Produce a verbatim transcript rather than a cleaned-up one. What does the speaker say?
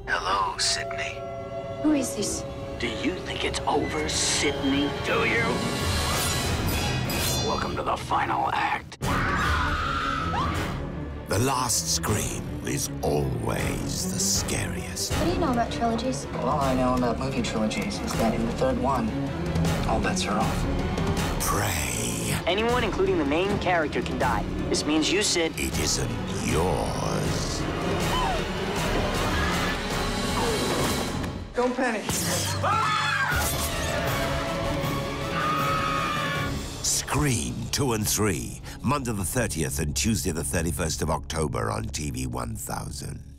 Hello, Sydney. Who is this? Do you think it's over, Sydney? Do you? Welcome to the final act. The last scream is always the scariest. What do you know about trilogies? Well, all I know about movie trilogies is that in the third one, all bets are off. Prey. Anyone, including the main character, can die. This means you, Sid. It isn't yours. Don't panic. Scream two and three, Monday the thirtieth and Tuesday the thirty-first of October on T V one thousand.